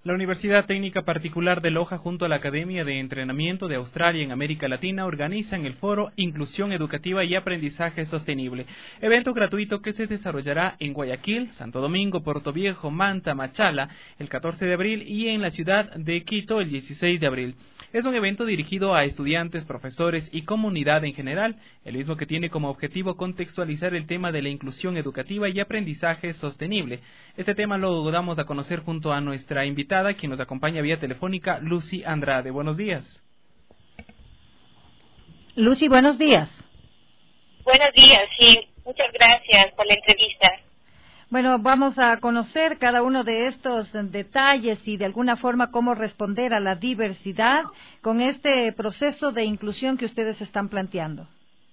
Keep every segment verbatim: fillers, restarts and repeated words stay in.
La Universidad Técnica Particular de Loja junto a la Academia de Entrenamiento de Australia en América Latina organizan el foro Inclusión Educativa y Aprendizaje Sostenible, evento gratuito que se desarrollará en Guayaquil, Santo Domingo, Portoviejo, Manta, Machala el catorce de abril y en la ciudad de Quito el dieciséis de abril. Es un evento dirigido a estudiantes, profesores y comunidad en general, el mismo que tiene como objetivo contextualizar el tema de la inclusión educativa y aprendizaje sostenible. Este tema lo damos a conocer junto a nuestra invitada, quien nos acompaña vía telefónica, Lucy Andrade. Buenos días. Lucy, buenos días. Buenos días, sí. Muchas gracias por la entrevista. Bueno, vamos a conocer cada uno de estos detalles y de alguna forma cómo responder a la diversidad con este proceso de inclusión que ustedes están planteando.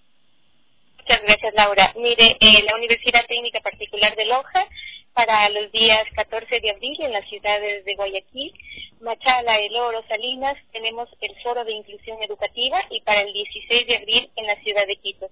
Muchas gracias, Laura. Mire, eh, la Universidad Técnica Particular de Loja, para los días catorce de abril en las ciudades de Guayaquil, Machala, El Oro, Salinas, tenemos el Foro de Inclusión Educativa, y para el dieciséis de abril en la ciudad de Quito.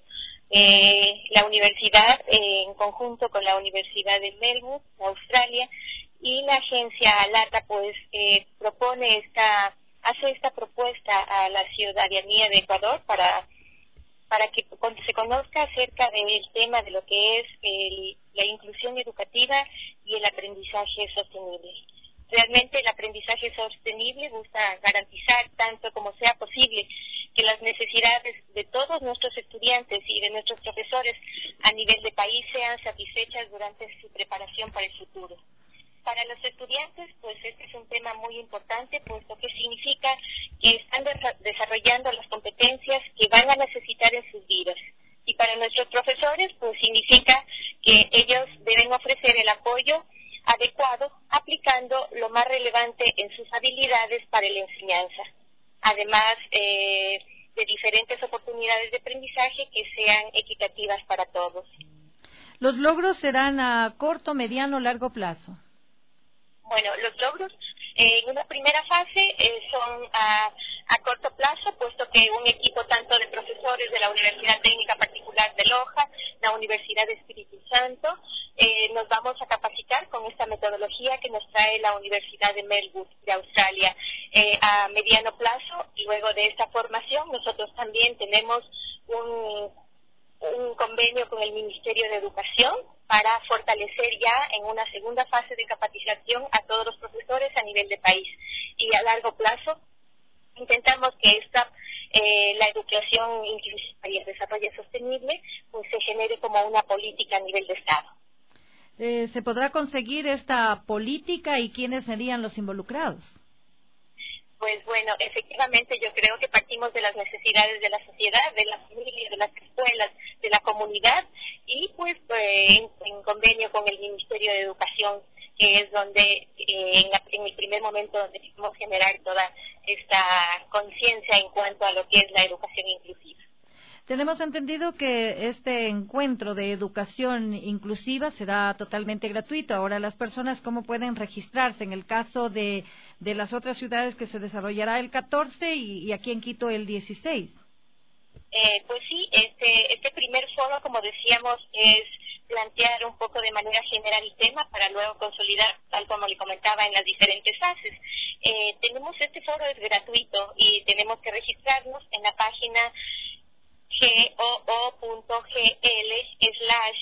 Eh, la universidad, eh, en conjunto con la Universidad de Melbourne, Australia, y la agencia ALATA, pues eh, propone esta, hace esta propuesta a la ciudadanía de Ecuador para para que se conozca acerca del tema de lo que es el, la inclusión educativa y el aprendizaje sostenible. Realmente el aprendizaje sostenible busca garantizar, tanto como sea posible, que las necesidades de todos nuestros estudiantes y de nuestros profesores a nivel de país sean satisfechas durante su preparación para el futuro. Para los estudiantes, pues este es un tema muy importante, puesto que significa que están desarrollando las competencias que van a necesitar en sus vidas. Y para nuestros profesores, pues significa que ellos deben ofrecer el apoyo adecuado, aplicando lo más relevante en sus habilidades para la enseñanza. Además eh, de diferentes oportunidades de aprendizaje que sean equitativas para todos. ¿Los logros serán a corto, mediano o largo plazo? Bueno, los logros eh, en una primera fase eh, son a, a corto plazo, puesto que un equipo tanto de profesores de la Universidad Técnica Particular de Loja, la Universidad de Espíritu Santo, eh, nos vamos a capacitar con esta metodología que nos trae la Universidad de Melbourne de Australia. Eh, a mediano plazo, y luego de esta formación, nosotros también tenemos un... un convenio con el Ministerio de Educación para fortalecer ya en una segunda fase de capacitación a todos los profesores a nivel de país. Y a largo plazo intentamos que esta eh, la educación inclusiva y el desarrollo sostenible pues se genere como una política a nivel de Estado. Eh, ¿Se podrá conseguir esta política y quiénes serían los involucrados? Pues bueno, efectivamente yo creo que partimos de las necesidades de la sociedad, de las familias, de las escuelas, de la comunidad, y pues eh, en, en convenio con el Ministerio de Educación, que es donde eh, en, la, en el primer momento donde queremos generar toda esta conciencia en cuanto a lo que es la educación inclusiva. Tenemos entendido que este encuentro de educación inclusiva será totalmente gratuito. Ahora, las personas, ¿cómo pueden registrarse en el caso de, de las otras ciudades que se desarrollará el catorce y, y aquí en Quito el dieciséis? Eh, pues sí, este, este primer foro, como decíamos, es plantear un poco de manera general el tema para luego consolidar, tal como le comentaba, en las diferentes fases. Eh, tenemos este foro, es gratuito, y tenemos que registrarnos en la página goo.gl slash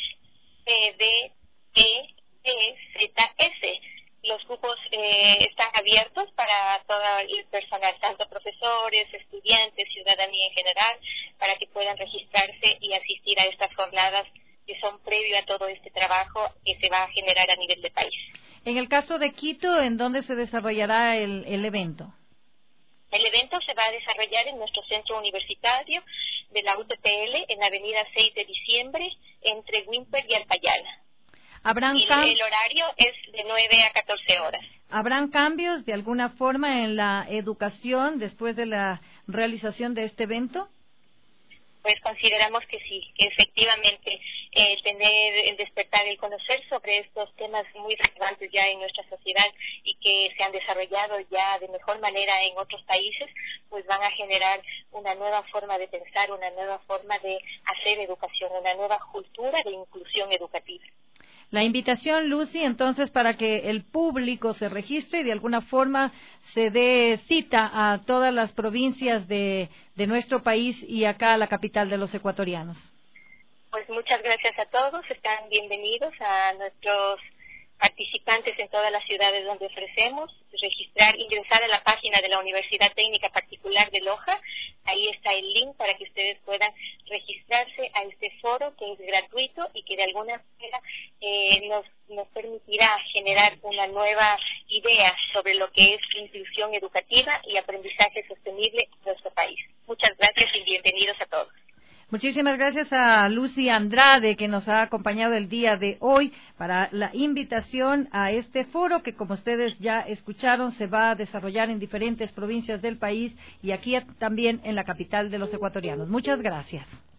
pdezs. Los cupos eh, están abiertos para todo el personal, tanto profesores, estudiantes, ciudadanía en general, para que puedan registrarse y asistir a estas jornadas que son previo a todo este trabajo que se va a generar a nivel de país. En el caso de Quito, ¿en dónde se desarrollará el, el evento? El evento se va a desarrollar en nuestro centro universitario de la U T P L, en la avenida seis de diciembre, entre Wimper y Alpayala. ¿Habrán y cam- el horario es de nueve a catorce horas. ¿Habrán cambios de alguna forma en la educación después de la realización de este evento? Pues consideramos que sí, que efectivamente eh, tener el despertar, el conocer sobre estos temas muy relevantes ya en nuestra sociedad y que se han desarrollado ya de mejor manera en otros países, pues van a generar una nueva forma de pensar, una nueva forma de hacer educación, una nueva cultura de inclusión educativa. La invitación, Lucy, entonces, para que el público se registre y de alguna forma se dé cita a todas las provincias de, de nuestro país y acá a la capital de los ecuatorianos. Pues muchas gracias a todos. Están bienvenidos a nuestros participantes en todas las ciudades donde ofrecemos, registrar, ingresar a la página de la Universidad Técnica Particular de Loja. Ahí está el link para que ustedes puedan registrarse a este foro que es gratuito y que de alguna manera eh, nos, nos permitirá generar una nueva idea sobre lo que es inclusión educativa y aprendizaje sostenible en nuestro país. Muchas gracias y bienvenidos a todos. Muchísimas gracias a Lucy Andrade, que nos ha acompañado el día de hoy para la invitación a este foro que, como ustedes ya escucharon, se va a desarrollar en diferentes provincias del país y aquí también en la capital de los ecuatorianos. Muchas gracias.